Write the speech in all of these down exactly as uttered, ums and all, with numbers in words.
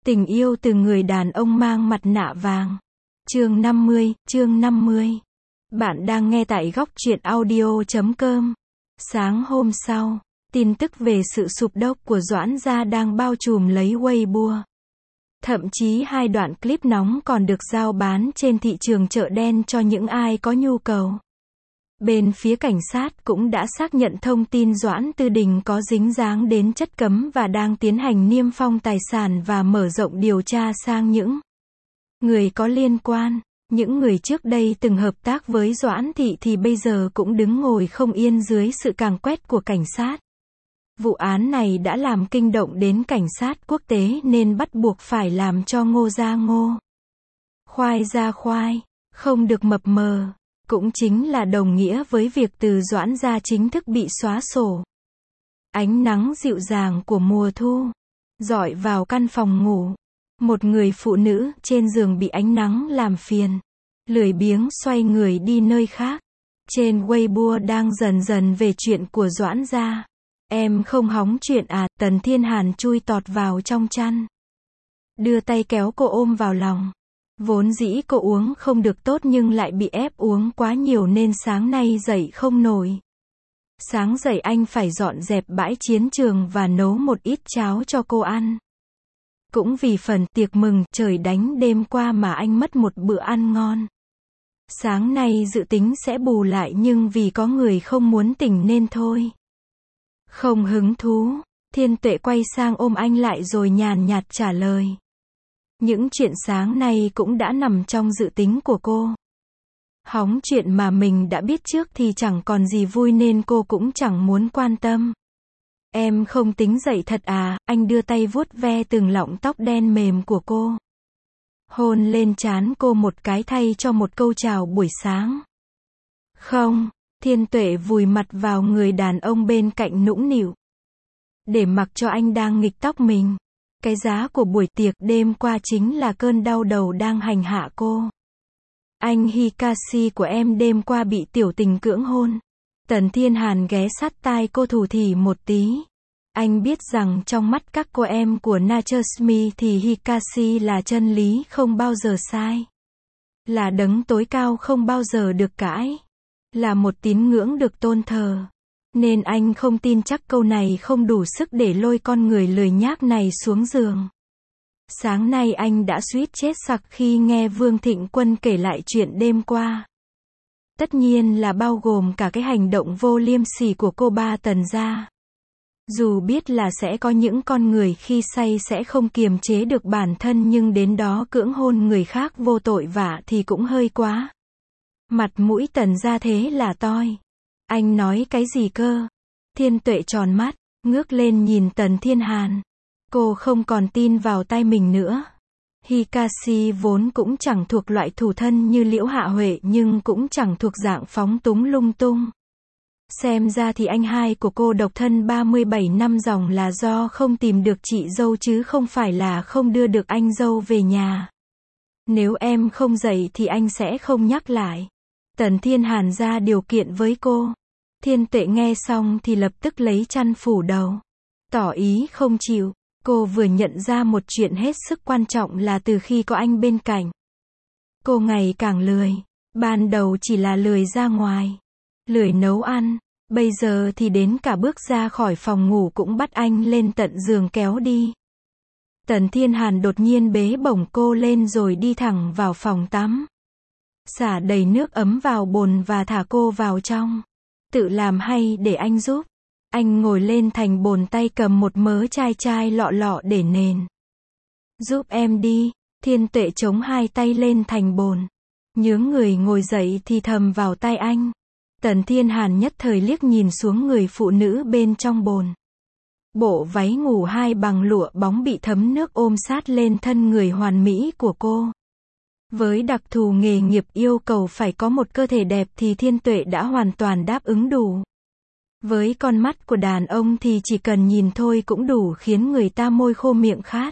Tình yêu từ người đàn ông mang mặt nạ vàng. Chương năm mươi, chương năm mươi. Bạn đang nghe tại góc truyện audio chấm com. Sáng hôm sau, tin tức về sự sụp đổ của Doãn gia đang bao trùm lấy Weibo. Thậm chí hai đoạn clip nóng còn được giao bán trên thị trường chợ đen cho những ai có nhu cầu. Bên phía cảnh sát cũng đã xác nhận thông tin Doãn Tư Đình có dính dáng đến chất cấm và đang tiến hành niêm phong tài sản và mở rộng điều tra sang những người có liên quan. Những người trước đây từng hợp tác với Doãn Thị thì bây giờ cũng đứng ngồi không yên dưới sự càn quét của cảnh sát. Vụ án này đã làm kinh động đến cảnh sát quốc tế nên bắt buộc phải làm cho ngô ra ngô, khoai ra khoai, không được mập mờ. Cũng chính là đồng nghĩa với việc từ Doãn gia chính thức bị xóa sổ. Ánh nắng dịu dàng của mùa thu rọi vào căn phòng ngủ. Một người phụ nữ trên giường bị ánh nắng làm phiền, lười biếng xoay người đi nơi khác. Trên Weibo đang dần dần về chuyện của Doãn gia. Em không hóng chuyện à? Tần Thiên Hàn chui tọt vào trong chăn, đưa tay kéo cô ôm vào lòng. Vốn dĩ cô uống không được tốt nhưng lại bị ép uống quá nhiều nên sáng nay dậy không nổi. Sáng dậy anh phải dọn dẹp bãi chiến trường và nấu một ít cháo cho cô ăn. Cũng vì phần tiệc mừng trời đánh đêm qua mà anh mất một bữa ăn ngon. Sáng nay dự tính sẽ bù lại nhưng vì có người không muốn tỉnh nên thôi. Không hứng thú. Thiên Tuệ quay sang ôm anh lại rồi nhàn nhạt trả lời. Những chuyện sáng nay cũng đã nằm trong dự tính của cô. Hóng chuyện mà mình đã biết trước thì chẳng còn gì vui nên cô cũng chẳng muốn quan tâm. Em không tính dậy thật à? Anh đưa tay vuốt ve từng lọng tóc đen mềm của cô, hôn lên trán cô một cái thay cho một câu chào buổi sáng. Không. Thiên Tuệ vùi mặt vào người đàn ông bên cạnh nũng nịu, để mặc cho anh đang nghịch tóc mình. Cái giá của buổi tiệc đêm qua chính là cơn đau đầu đang hành hạ cô. Anh Hikashi của em đêm qua bị tiểu tình cưỡng hôn. Tần Thiên Hàn ghé sát tai cô thủ thỉ một tí. Anh biết rằng trong mắt các cô em của Nachosmi thì Hikashi là chân lý không bao giờ sai, là đấng tối cao không bao giờ được cãi, là một tín ngưỡng được tôn thờ. Nên anh không tin chắc câu này không đủ sức để lôi con người lười nhác này xuống giường. Sáng nay anh đã suýt chết sặc khi nghe Vương Thịnh Quân kể lại chuyện đêm qua. Tất nhiên là bao gồm cả cái hành động vô liêm sỉ của cô ba Tần gia. Dù biết là sẽ có những con người khi say sẽ không kiềm chế được bản thân nhưng đến đó cưỡng hôn người khác vô tội vạ thì cũng hơi quá. Mặt mũi Tần gia thế là toi. Anh nói cái gì cơ? Thiên Tuệ tròn mắt, ngước lên nhìn Tần Thiên Hàn. Cô không còn tin vào tay mình nữa. Hikashi vốn cũng chẳng thuộc loại thủ thân như Liễu Hạ Huệ nhưng cũng chẳng thuộc dạng phóng túng lung tung. Xem ra thì anh hai của cô độc thân ba mươi bảy năm dòng là do không tìm được chị dâu chứ không phải là không đưa được anh dâu về nhà. Nếu em không dậy thì anh sẽ không nhắc lại. Tần Thiên Hàn ra điều kiện với cô. Thiên Tuệ nghe xong thì lập tức lấy chăn phủ đầu, tỏ ý không chịu. Cô vừa nhận ra một chuyện hết sức quan trọng là từ khi có anh bên cạnh, cô ngày càng lười. Ban đầu chỉ là lười ra ngoài, lười nấu ăn, bây giờ thì đến cả bước ra khỏi phòng ngủ cũng bắt anh lên tận giường kéo đi. Tần Thiên Hàn đột nhiên bế bổng cô lên rồi đi thẳng vào phòng tắm, xả đầy nước ấm vào bồn và thả cô vào trong. Tự làm hay để anh giúp? Anh ngồi lên thành bồn tay cầm một mớ chai chai lọ lọ để nền. Giúp em đi. Thiên Tuệ chống hai tay lên thành bồn, nhướng người ngồi dậy thì thầm vào tai anh. Tần Thiên Hàn nhất thời liếc nhìn xuống người phụ nữ bên trong bồn. Bộ váy ngủ hai bằng lụa bóng bị thấm nước ôm sát lên thân người hoàn mỹ của cô. Với đặc thù nghề nghiệp yêu cầu phải có một cơ thể đẹp thì Thiên Tuệ đã hoàn toàn đáp ứng đủ. Với con mắt của đàn ông thì chỉ cần nhìn thôi cũng đủ khiến người ta môi khô miệng khát.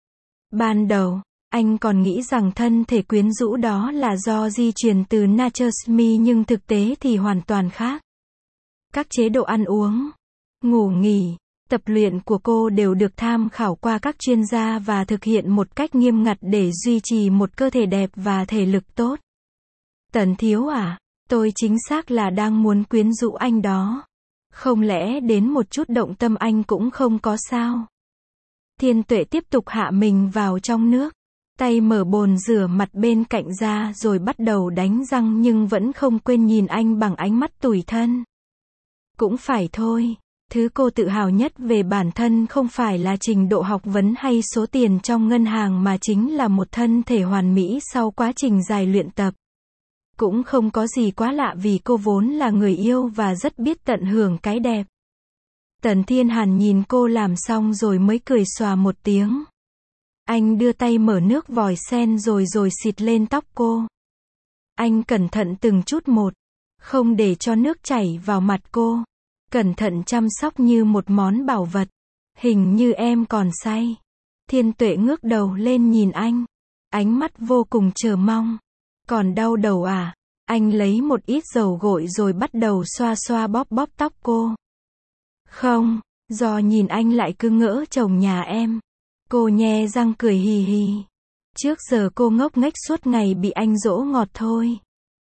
Ban đầu, anh còn nghĩ rằng thân thể quyến rũ đó là do di truyền từ Nachosmi nhưng thực tế thì hoàn toàn khác. Các chế độ ăn uống, ngủ nghỉ, Tập luyện của cô đều được tham khảo qua các chuyên gia và thực hiện một cách nghiêm ngặt để duy trì một cơ thể đẹp và thể lực tốt. Tần Thiếu à, tôi chính xác là đang muốn quyến rũ anh đó. Không lẽ đến một chút động tâm anh cũng không có sao? Thiên Tuệ tiếp tục hạ mình vào trong nước. Tay mở bồn rửa mặt bên cạnh ra rồi bắt đầu đánh răng nhưng vẫn không quên nhìn anh bằng ánh mắt tủi thân. Cũng phải thôi. Thứ cô tự hào nhất về bản thân không phải là trình độ học vấn hay số tiền trong ngân hàng mà chính là một thân thể hoàn mỹ sau quá trình dài luyện tập. Cũng không có gì quá lạ vì cô vốn là người yêu và rất biết tận hưởng cái đẹp. Tần Thiên Hàn nhìn cô làm xong rồi mới cười xòa một tiếng. Anh đưa tay mở nước vòi sen rồi rồi xịt lên tóc cô. Anh cẩn thận từng chút một, không để cho nước chảy vào mặt cô. Cẩn thận chăm sóc như một món bảo vật. Hình như em còn say. Thiên Tuệ ngước đầu lên nhìn anh. Ánh mắt vô cùng chờ mong. Còn đau đầu à? Anh lấy một ít dầu gội rồi bắt đầu xoa xoa bóp bóp tóc cô. Không, do nhìn anh lại cứ ngỡ chồng nhà em. Cô nhe răng cười hì hì. Trước giờ cô ngốc nghếch suốt ngày bị anh dỗ ngọt thôi.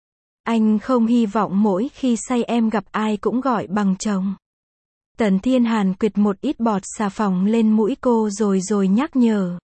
Anh không hy vọng mỗi khi say em gặp ai cũng gọi bằng chồng. Tần Thiên Hàn quệt một ít bọt xà phòng lên mũi cô rồi rồi nhắc nhở.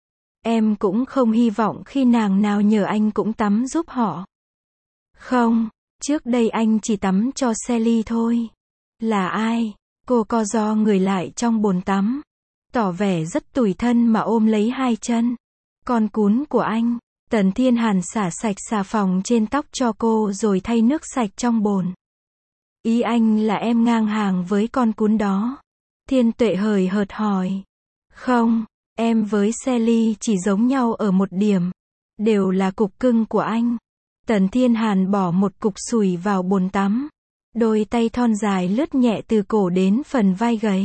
Em cũng không hy vọng khi nàng nào nhờ anh cũng tắm giúp họ. Không, trước đây anh chỉ tắm cho Sally thôi. Là ai? Cô co ro người lại trong bồn tắm. Tỏ vẻ rất tủi thân mà ôm lấy hai chân. Con cún của anh. Tần Thiên Hàn xả sạch xà phòng trên tóc cho cô rồi thay nước sạch trong bồn. Ý anh là em ngang hàng với con cún đó. Thiên Tuệ hời hợt hỏi. Không, em với Sally chỉ giống nhau ở một điểm. Đều là cục cưng của anh. Tần Thiên Hàn bỏ một cục sủi vào bồn tắm. Đôi tay thon dài lướt nhẹ từ cổ đến phần vai gầy.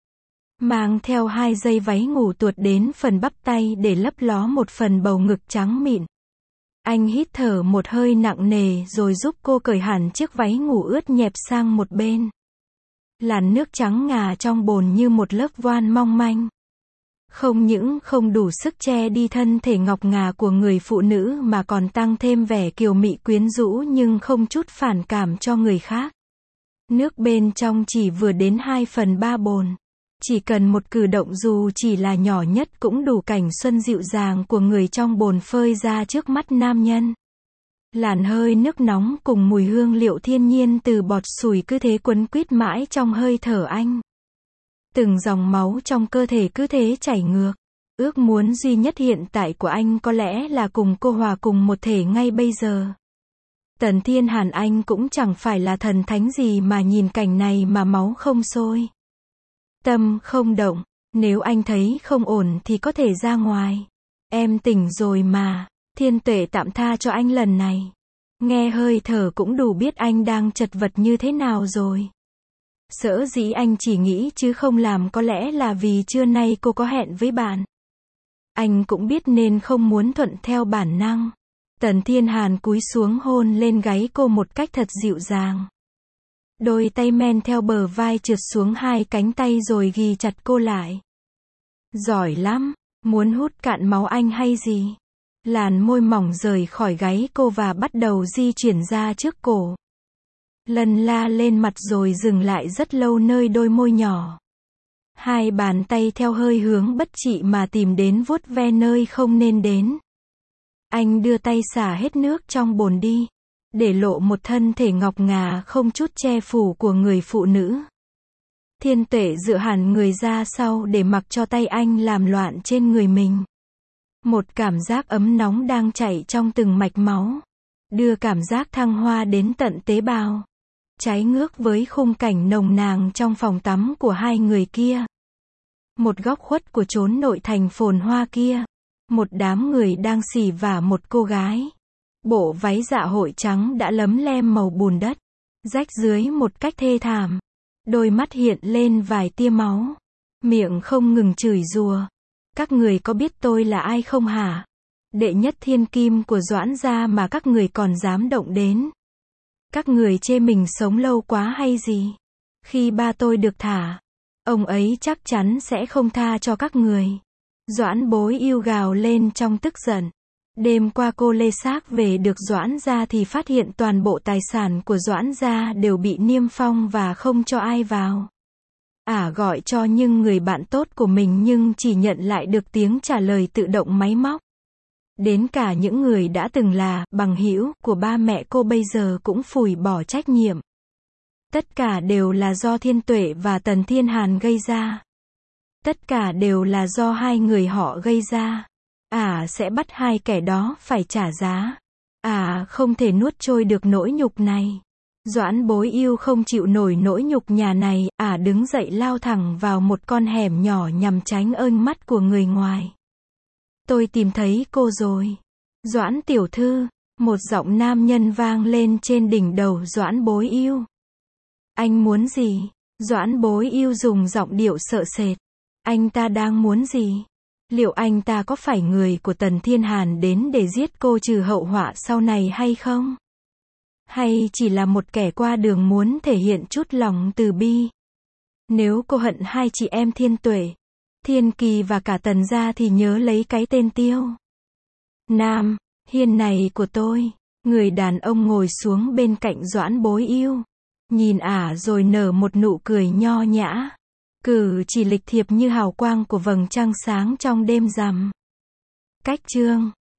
Mang theo hai dây váy ngủ tuột đến phần bắp tay để lấp ló một phần bầu ngực trắng mịn. Anh hít thở một hơi nặng nề rồi giúp cô cởi hẳn chiếc váy ngủ ướt nhẹp sang một bên. Làn nước trắng ngà trong bồn như một lớp voan mong manh. Không những không đủ sức che đi thân thể ngọc ngà của người phụ nữ mà còn tăng thêm vẻ kiều mị quyến rũ nhưng không chút phản cảm cho người khác. Nước bên trong chỉ vừa đến hai phần ba bồn. Chỉ cần một cử động dù chỉ là nhỏ nhất cũng đủ cảnh xuân dịu dàng của người trong bồn phơi ra trước mắt nam nhân. Làn hơi nước nóng cùng mùi hương liệu thiên nhiên từ bọt sủi cứ thế quấn quýt mãi trong hơi thở anh. Từng dòng máu trong cơ thể cứ thế chảy ngược. Ước muốn duy nhất hiện tại của anh có lẽ là cùng cô hòa cùng một thể ngay bây giờ. Tần Thiên Hàn anh cũng chẳng phải là thần thánh gì mà nhìn cảnh này mà máu không sôi. Tâm không động, nếu anh thấy không ổn thì có thể ra ngoài. Em tỉnh rồi mà. Thiên Tuệ tạm tha cho anh lần này. Nghe hơi thở cũng đủ biết anh đang chật vật như thế nào rồi. Sở dĩ anh chỉ nghĩ chứ không làm có lẽ là vì trưa nay cô có hẹn với bạn. Anh cũng biết nên không muốn thuận theo bản năng. Tần Thiên Hàn cúi xuống hôn lên gáy cô một cách thật dịu dàng. Đôi tay men theo bờ vai trượt xuống hai cánh tay rồi ghi chặt cô lại. Giỏi lắm, muốn hút cạn máu anh hay gì? Làn môi mỏng rời khỏi gáy cô và bắt đầu di chuyển ra trước cổ. Lần la lên mặt rồi dừng lại rất lâu nơi đôi môi nhỏ. Hai bàn tay theo hơi hướng bất trị mà tìm đến vuốt ve nơi không nên đến. Anh đưa tay xả hết nước trong bồn đi. Để lộ một thân thể ngọc ngà không chút che phủ của người phụ nữ. Thiên Tuệ dựa hẳn người ra sau để mặc cho tay anh làm loạn trên người mình. Một cảm giác ấm nóng đang chảy trong từng mạch máu. Đưa cảm giác thăng hoa đến tận tế bào. Trái ngược với khung cảnh nồng nàn trong phòng tắm của hai người kia. Một góc khuất của chốn nội thành phồn hoa kia. Một đám người đang xỉ vả một cô gái. Bộ váy dạ hội trắng đã lấm lem màu bùn đất. Rách dưới một cách thê thảm. Đôi mắt hiện lên vài tia máu. Miệng không ngừng chửi rủa. Các người có biết tôi là ai không hả? Đệ nhất thiên kim của Doãn gia mà các người còn dám động đến. Các người chê mình sống lâu quá hay gì? Khi ba tôi được thả, Ông ấy chắc chắn sẽ không tha cho các người. Doãn Bối Yêu gào lên trong tức giận. Đêm qua cô lê xác về được Doãn gia thì phát hiện toàn bộ tài sản của Doãn gia đều bị niêm phong và không cho ai vào. Ả à, gọi cho nhưng người bạn tốt của mình nhưng chỉ nhận lại được tiếng trả lời tự động máy móc. Đến cả những người đã từng là bằng hữu của ba mẹ cô bây giờ cũng phủi bỏ trách nhiệm. Tất cả đều là do Thiên Tuệ và Tần Thiên Hàn gây ra. Tất cả đều là do hai người họ gây ra. Ả à, sẽ bắt hai kẻ đó phải trả giá. Ả à, không thể nuốt trôi được nỗi nhục này. Doãn Bối Yêu không chịu nổi nỗi nhục nhà này, Ả à, đứng dậy lao thẳng vào một con hẻm nhỏ nhằm tránh ơn mắt của người ngoài. Tôi tìm thấy cô rồi. Doãn tiểu thư, một giọng nam nhân vang lên trên đỉnh đầu Doãn Bối Yêu. Anh muốn gì? Doãn Bối Yêu dùng giọng điệu sợ sệt. Anh ta đang muốn gì? Liệu anh ta có phải người của Tần Thiên Hàn đến để giết cô trừ hậu họa sau này hay không? Hay chỉ là một kẻ qua đường muốn thể hiện chút lòng từ bi? Nếu cô hận hai chị em Thiên Tuệ, Thiên Kỳ và cả Tần gia thì nhớ lấy cái tên Tiêu Nam Hiên này của tôi. Người đàn ông ngồi xuống bên cạnh Doãn Bối Yêu, nhìn Ả rồi nở một nụ cười nho nhã. Cử chỉ lịch thiệp như hào quang của vầng trăng sáng trong đêm rằm. Cách chương